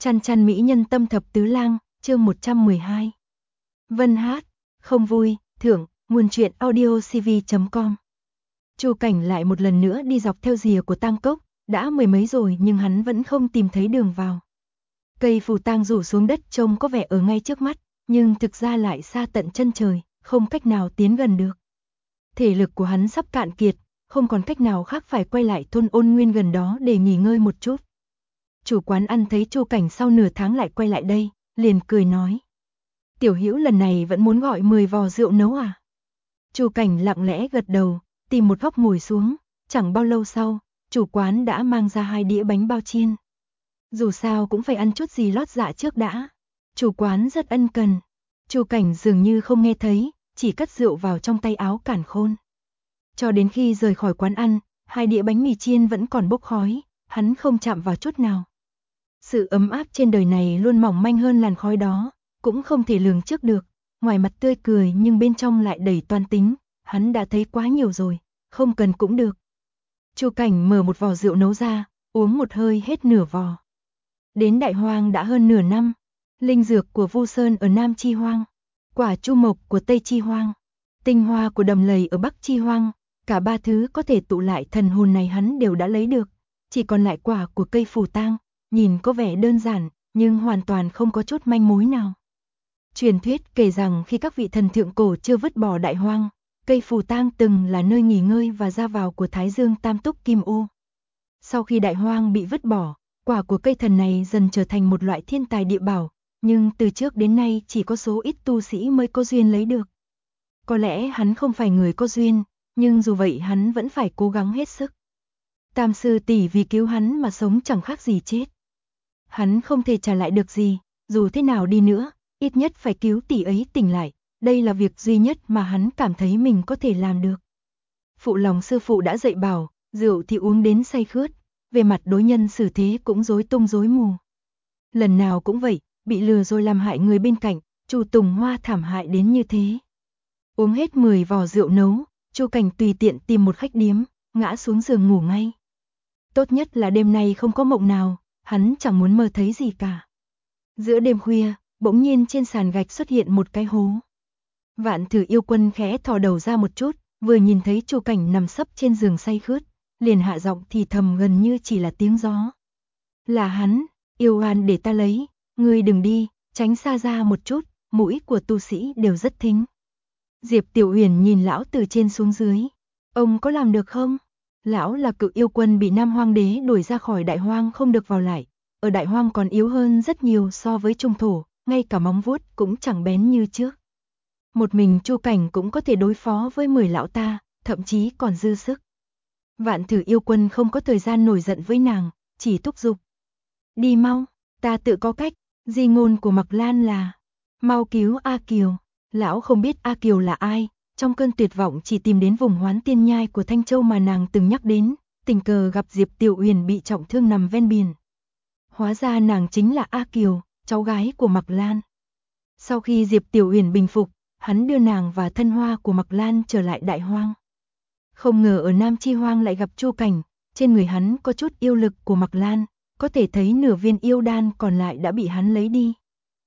Chăn chăn mỹ nhân tâm thập tứ lang, chương 112. Vân hát, không vui, thưởng, nguồn truyện audiocv.com. Chu Cảnh lại một lần nữa đi dọc theo rìa của tang cốc, đã mười mấy rồi nhưng hắn vẫn không tìm thấy đường vào. Cây phù tang rủ xuống đất trông có vẻ ở ngay trước mắt, nhưng thực ra lại xa tận chân trời, không cách nào tiến gần được. Thể lực của hắn sắp cạn kiệt, không còn cách nào khác phải quay lại thôn Ôn Nguyên gần đó để nghỉ ngơi một chút. Chủ quán ăn thấy Chu Cảnh sau nửa tháng lại quay lại đây, liền cười nói: "Tiểu Hữu lần này vẫn muốn gọi 10 vò rượu nấu à?" Chu Cảnh lặng lẽ gật đầu, tìm một góc ngồi xuống, chẳng bao lâu sau, chủ quán đã mang ra 2 đĩa bánh bao chiên. Dù sao cũng phải ăn chút gì lót dạ trước đã. Chủ quán rất ân cần. Chu Cảnh dường như không nghe thấy, chỉ cất rượu vào trong tay áo cản khôn. Cho đến khi rời khỏi quán ăn, 2 đĩa bánh mì chiên vẫn còn bốc khói, hắn không chạm vào chút nào. Sự ấm áp trên đời này luôn mỏng manh hơn làn khói đó, cũng không thể lường trước được. Ngoài mặt tươi cười nhưng bên trong lại đầy toan tính, hắn đã thấy quá nhiều rồi, không cần cũng được. Chu Cảnh mở một vò rượu nấu ra, uống một hơi hết nửa vò. Đến Đại Hoang đã hơn nửa năm, linh dược của Vu Sơn ở Nam Chi Hoang, quả chu mộc của Tây Chi Hoang, tinh hoa của đầm lầy ở Bắc Chi Hoang, cả ba thứ có thể tụ lại thần hồn này hắn đều đã lấy được, chỉ còn lại quả của cây phù tang, nhìn có vẻ đơn giản, nhưng hoàn toàn không có chút manh mối nào. Truyền thuyết kể rằng khi các vị thần thượng cổ chưa vứt bỏ Đại Hoang, cây phù tang từng là nơi nghỉ ngơi và ra vào của Thái Dương Tam Túc Kim Ô. Sau khi Đại Hoang bị vứt bỏ, quả của cây thần này dần trở thành một loại thiên tài địa bảo, nhưng từ trước đến nay chỉ có số ít tu sĩ mới có duyên lấy được. Có lẽ hắn không phải người có duyên, nhưng dù vậy hắn vẫn phải cố gắng hết sức. Tam sư tỷ vì cứu hắn mà sống chẳng khác gì chết. Hắn không thể trả lại được gì, dù thế nào đi nữa, ít nhất phải cứu tỷ ấy tỉnh lại, đây là việc duy nhất mà hắn cảm thấy mình có thể làm được. Phụ lòng sư phụ đã dạy bảo, rượu thì uống đến say khướt, về mặt đối nhân xử thế cũng rối tung rối mù. Lần nào cũng vậy, bị lừa rồi làm hại người bên cạnh, Chu Tùng Hoa thảm hại đến như thế. Uống hết 10 vò rượu nấu, Chu Cảnh tùy tiện tìm một khách điếm, ngã xuống giường ngủ ngay. Tốt nhất là đêm nay không có mộng nào, hắn chẳng muốn mơ thấy gì cả. Giữa đêm khuya, bỗng nhiên trên sàn gạch xuất hiện một cái hố. Vạn Thử Yêu Quân khẽ thò đầu ra một chút, vừa nhìn thấy Chu Cảnh nằm sấp trên giường say khướt, liền hạ giọng thì thầm gần như chỉ là tiếng gió. "Là hắn, yêu oan để ta lấy, ngươi đừng đi, tránh xa ra một chút, mũi của tu sĩ đều rất thính." Diệp Tiểu Huyền nhìn lão từ trên xuống dưới. "Ông có làm được không?" Lão là cự yêu quân bị Nam Hoang Đế đuổi ra khỏi Đại Hoang không được vào lại. Ở Đại Hoang còn yếu hơn rất nhiều so với Trung Thổ, ngay cả móng vuốt cũng chẳng bén như trước. Một mình Chu Cảnh cũng có thể đối phó với 10 lão ta, thậm chí còn dư sức. Vạn Thử Yêu Quân không có thời gian nổi giận với nàng, chỉ thúc giục: "Đi mau, ta tự có cách." Di ngôn của Mạc Lan là: "Mau cứu A Kiều." Lão không biết A Kiều là ai, trong cơn tuyệt vọng chỉ tìm đến vùng Hoán Tiên Nhai của Thanh Châu mà nàng từng nhắc đến, tình cờ gặp Diệp Tiểu Huyền bị trọng thương nằm ven biển. Hóa ra nàng chính là A Kiều, cháu gái của Mạc Lan. Sau khi Diệp Tiểu Huyền bình phục, hắn đưa nàng và thân hoa của Mạc Lan trở lại Đại Hoang. Không ngờ ở Nam Chi Hoang lại gặp Chu Cảnh, trên người hắn có chút yêu lực của Mạc Lan, có thể thấy nửa viên yêu đan còn lại đã bị hắn lấy đi.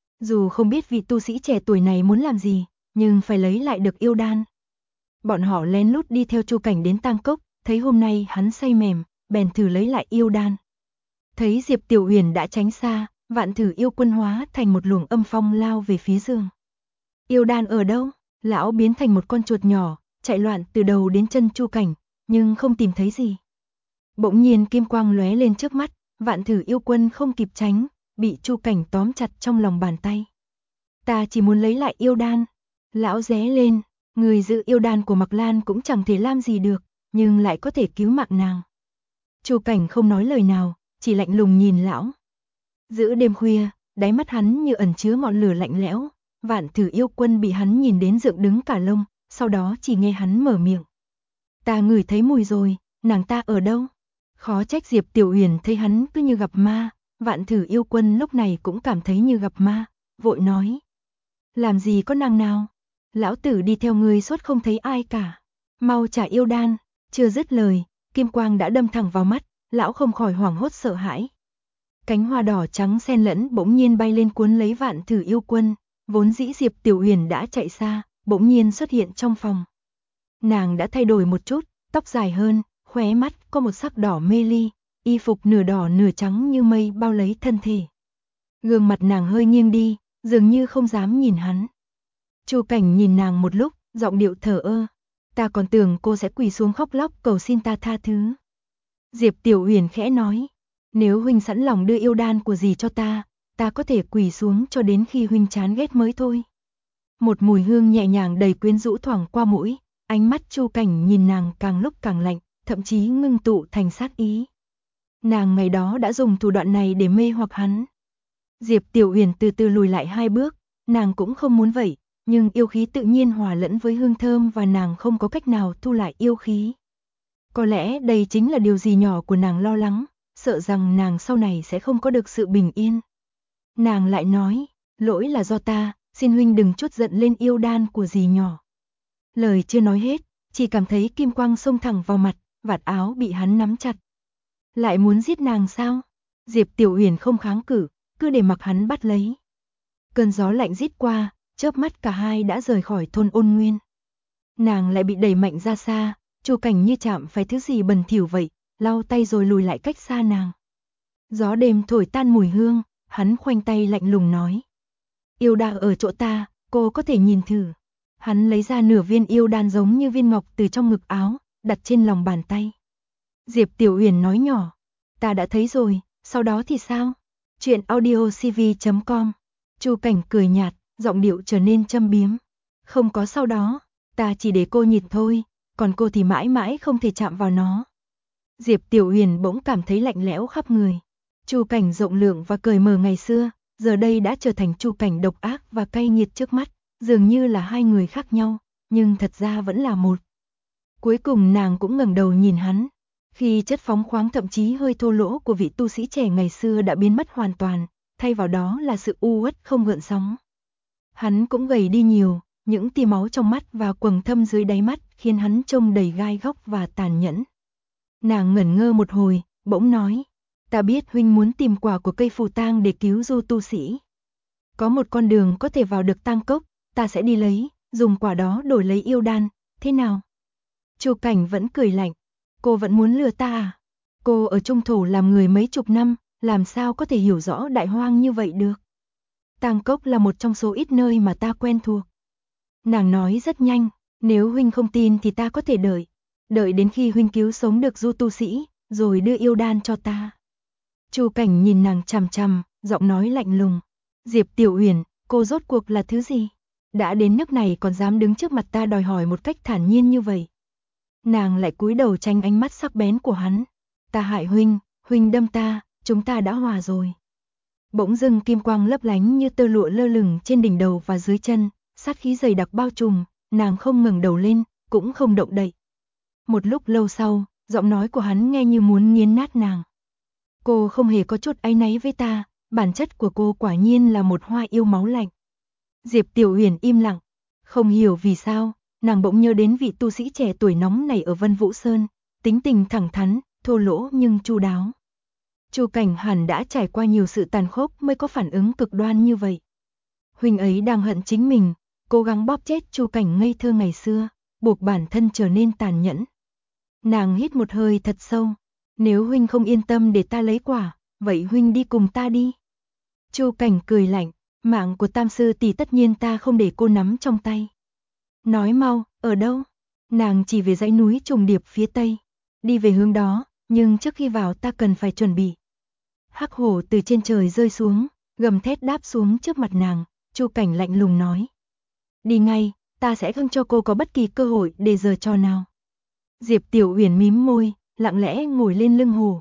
Dù không biết vị tu sĩ trẻ tuổi này muốn làm gì, nhưng phải lấy lại được yêu đan. Bọn họ lén lút đi theo Chu Cảnh đến Tang Cốc, thấy hôm nay hắn say mềm, bèn thử lấy lại yêu đan. Thấy Diệp Tiểu Huyền đã tránh xa, Vạn Thử Yêu Quân hóa thành một luồng âm phong lao về phía giường. "Yêu đan ở đâu?" Lão biến thành một con chuột nhỏ, chạy loạn từ đầu đến chân Chu Cảnh, nhưng không tìm thấy gì. Bỗng nhiên kim quang lóe lên trước mắt, Vạn Thử Yêu Quân không kịp tránh, bị Chu Cảnh tóm chặt trong lòng bàn tay. "Ta chỉ muốn lấy lại yêu đan." Lão ré lên, người giữ yêu đan của Mạc Lan cũng chẳng thể làm gì được, nhưng lại có thể cứu mạng nàng. Chu Cảnh không nói lời nào, chỉ lạnh lùng nhìn lão. Giữa đêm khuya, đáy mắt hắn như ẩn chứa ngọn lửa lạnh lẽo. Vạn Thử Yêu Quân bị hắn nhìn đến dựng đứng cả lông, sau đó chỉ nghe hắn mở miệng: "Ta ngửi thấy mùi rồi, nàng ta ở đâu?" Khó trách Diệp Tiểu Huyền thấy hắn cứ như gặp ma. Vạn Thử Yêu Quân lúc này cũng cảm thấy như gặp ma, vội nói: "Làm gì có nàng nào? Lão tử đi theo ngươi suốt không thấy ai cả. Mau trả yêu đan." Chưa dứt lời, kim quang đã đâm thẳng vào mắt, lão không khỏi hoảng hốt sợ hãi. Cánh hoa đỏ trắng xen lẫn bỗng nhiên bay lên cuốn lấy Vạn Thử Yêu Quân, vốn dĩ Diệp Tiểu Uyển đã chạy xa, bỗng nhiên xuất hiện trong phòng. Nàng đã thay đổi một chút, tóc dài hơn, khóe mắt có một sắc đỏ mê ly, y phục nửa đỏ nửa trắng như mây bao lấy thân thể. Gương mặt nàng hơi nghiêng đi, dường như không dám nhìn hắn. Chu Cảnh nhìn nàng một lúc, giọng điệu thờ ơ. Ta còn tưởng cô sẽ quỳ xuống khóc lóc cầu xin ta tha thứ. Diệp Tiểu Uyển khẽ nói, nếu huynh sẵn lòng đưa yêu đan của dì cho ta có thể quỳ xuống cho đến khi huynh chán ghét mới thôi. Một mùi hương nhẹ nhàng đầy quyến rũ thoảng qua mũi, ánh mắt Chu Cảnh nhìn nàng càng lúc càng lạnh, thậm chí ngưng tụ thành sát ý. Nàng ngày đó đã dùng thủ đoạn này để mê hoặc hắn. Diệp Tiểu Uyển từ từ lùi lại 2 bước, nàng cũng không muốn vậy, nhưng yêu khí tự nhiên hòa lẫn với hương thơm và nàng không có cách nào thu lại yêu khí. Có lẽ đây chính là điều gì nhỏ của nàng lo lắng, sợ rằng nàng sau này sẽ không có được sự bình yên. Nàng lại nói, lỗi là do ta, xin huynh đừng chút giận lên yêu đan của dì nhỏ. Lời chưa nói hết, chỉ cảm thấy kim quang xông thẳng vào mặt, vạt áo bị hắn nắm chặt. Lại muốn giết nàng sao? Diệp Tiểu Uyển không kháng cự, cứ để mặc hắn bắt lấy. Cơn gió lạnh rít qua, chớp mắt cả hai đã rời khỏi thôn Ôn Nguyên. Nàng lại bị đẩy mạnh ra xa, Chu Cảnh như chạm phải thứ gì bẩn thỉu vậy, lau tay rồi lùi lại cách xa nàng. Gió đêm thổi tan mùi hương, hắn khoanh tay lạnh lùng nói. Yêu đan ở chỗ ta, cô có thể nhìn thử. Hắn lấy ra nửa viên yêu đan giống như viên ngọc từ trong ngực áo, đặt trên lòng bàn tay. Diệp Tiểu Uyển nói nhỏ, ta đã thấy rồi, sau đó thì sao? Chuyện audiocv.com. Chu Cảnh cười nhạt, giọng điệu trở nên châm biếm. Không có sau đó, ta chỉ để cô nhìn thôi, còn cô thì mãi mãi không thể chạm vào nó. Diệp Tiểu Uyển bỗng cảm thấy lạnh lẽo khắp người. Chu Cảnh rộng lượng và cởi mở ngày xưa, giờ đây đã trở thành Chu Cảnh độc ác và cay nghiệt trước mắt, dường như là hai người khác nhau, nhưng thật ra vẫn là một. Cuối cùng nàng cũng ngẩng đầu nhìn hắn, khi chất phóng khoáng thậm chí hơi thô lỗ của vị tu sĩ trẻ ngày xưa đã biến mất hoàn toàn, thay vào đó là sự u uất không gợn sóng. Hắn cũng gầy đi nhiều, những tia máu trong mắt và quầng thâm dưới đáy mắt khiến hắn trông đầy gai góc và tàn nhẫn. Nàng ngẩn ngơ một hồi, bỗng nói, ta biết huynh muốn tìm quả của cây phù tang để cứu Du tu sĩ. Có một con đường có thể vào được tang cốc, ta sẽ đi lấy, dùng quả đó đổi lấy yêu đan, thế nào? Chu Cảnh vẫn cười lạnh, cô vẫn muốn lừa ta à? Cô ở Trung Thổ làm người mấy chục năm, làm sao có thể hiểu rõ đại hoang như vậy được? Tang cốc là một trong số ít nơi mà ta quen thuộc. Nàng nói rất nhanh, nếu huynh không tin thì ta có thể đợi đến khi huynh cứu sống được Du tu sĩ, rồi đưa yêu đan cho ta. Chu Cảnh nhìn nàng chằm chằm, giọng nói lạnh lùng. Diệp Tiểu Uyển, cô rốt cuộc là thứ gì? Đã đến nước này còn dám đứng trước mặt ta đòi hỏi một cách thản nhiên như vậy. Nàng lại cúi đầu tránh ánh mắt sắc bén của hắn. Ta hại huynh, huynh đâm ta, chúng ta đã hòa rồi. Bỗng dưng kim quang lấp lánh như tơ lụa lơ lửng trên đỉnh đầu và dưới chân, sát khí dày đặc bao trùm, nàng không ngẩng đầu lên, cũng không động đậy. Một lúc lâu sau, giọng nói của hắn nghe như muốn nghiến nát nàng. Cô không hề có chút áy náy với ta, bản chất của cô quả nhiên là một hoa yêu máu lạnh. Diệp Tiểu Uyển im lặng, không hiểu vì sao, nàng bỗng nhớ đến vị tu sĩ trẻ tuổi nóng này ở Vân Vũ Sơn, tính tình thẳng thắn, thô lỗ nhưng chu đáo. Chu Cảnh hẳn đã trải qua nhiều sự tàn khốc mới có phản ứng cực đoan như vậy. Huynh ấy đang hận chính mình, cố gắng bóp chết Chu Cảnh ngây thơ ngày xưa, buộc bản thân trở nên tàn nhẫn. Nàng hít một hơi thật sâu, nếu huynh không yên tâm để ta lấy quả, vậy huynh đi cùng ta đi. Chu Cảnh cười lạnh, mạng của Tam sư tỷ tất nhiên ta không để cô nắm trong tay. Nói mau, ở đâu? Nàng chỉ về dãy núi trùng điệp phía tây, đi về hướng đó, nhưng trước khi vào ta cần phải chuẩn bị. Hắc hổ từ trên trời rơi xuống, gầm thét đáp xuống trước mặt nàng, Chu Cảnh lạnh lùng nói. Đi ngay, ta sẽ không cho cô có bất kỳ cơ hội để giở trò nào. Diệp Tiểu Uyển mím môi, lặng lẽ ngồi lên lưng hổ.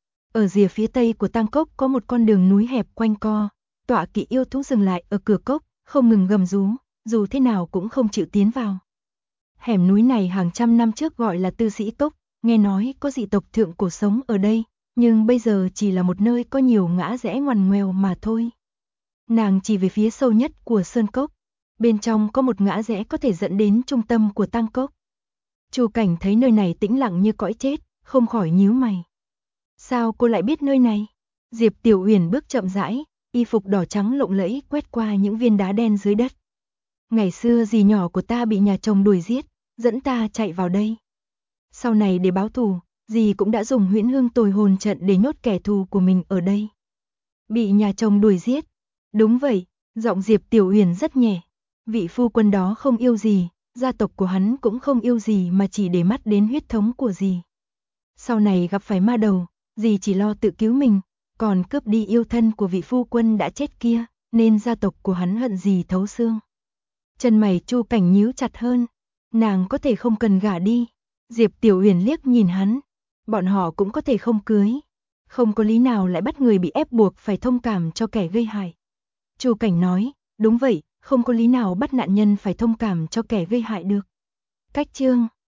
Ở rìa phía tây của tang cốc có một con đường núi hẹp quanh co, tọa kỵ yêu thú dừng lại ở cửa cốc, không ngừng gầm rú, dù thế nào cũng không chịu tiến vào. Hẻm núi này hàng trăm năm trước gọi là Tư Sĩ Cốc, nghe nói có dị tộc thượng cổ sống ở đây, nhưng bây giờ chỉ là một nơi có nhiều ngã rẽ ngoằn ngoèo mà thôi. Nàng chỉ về phía sâu nhất của sơn cốc, bên trong có một ngã rẽ có thể dẫn đến trung tâm của tang cốc. Chu Cảnh thấy nơi này tĩnh lặng như cõi chết, không khỏi nhíu mày. Sao cô lại biết nơi này? Diệp Tiểu Uyển bước chậm rãi, y phục đỏ trắng lộng lẫy quét qua những viên đá đen dưới đất. Ngày xưa dì nhỏ của ta bị nhà chồng đuổi giết, dẫn ta chạy vào đây. Sau này để báo thù, dì cũng đã dùng Huyễn Hương Tồi Hồn trận để nhốt kẻ thù của mình ở đây. Bị nhà chồng đuổi giết. Đúng vậy, giọng Diệp Tiểu Uyển rất nhẹ. Vị phu quân đó không yêu dì, gia tộc của hắn cũng không yêu dì mà chỉ để mắt đến huyết thống của dì. Sau này gặp phải ma đầu, dì chỉ lo tự cứu mình, còn cướp đi yêu thân của vị phu quân đã chết kia, nên gia tộc của hắn hận dì thấu xương. Chân mày Chu Cảnh nhíu chặt hơn, nàng có thể không cần gả đi. Diệp Tiểu Uyển liếc nhìn hắn, bọn họ cũng có thể không cưới. Không có lý nào lại bắt người bị ép buộc phải thông cảm cho kẻ gây hại. Chu Cảnh nói, đúng vậy, không có lý nào bắt nạn nhân phải thông cảm cho kẻ gây hại được. Cách chương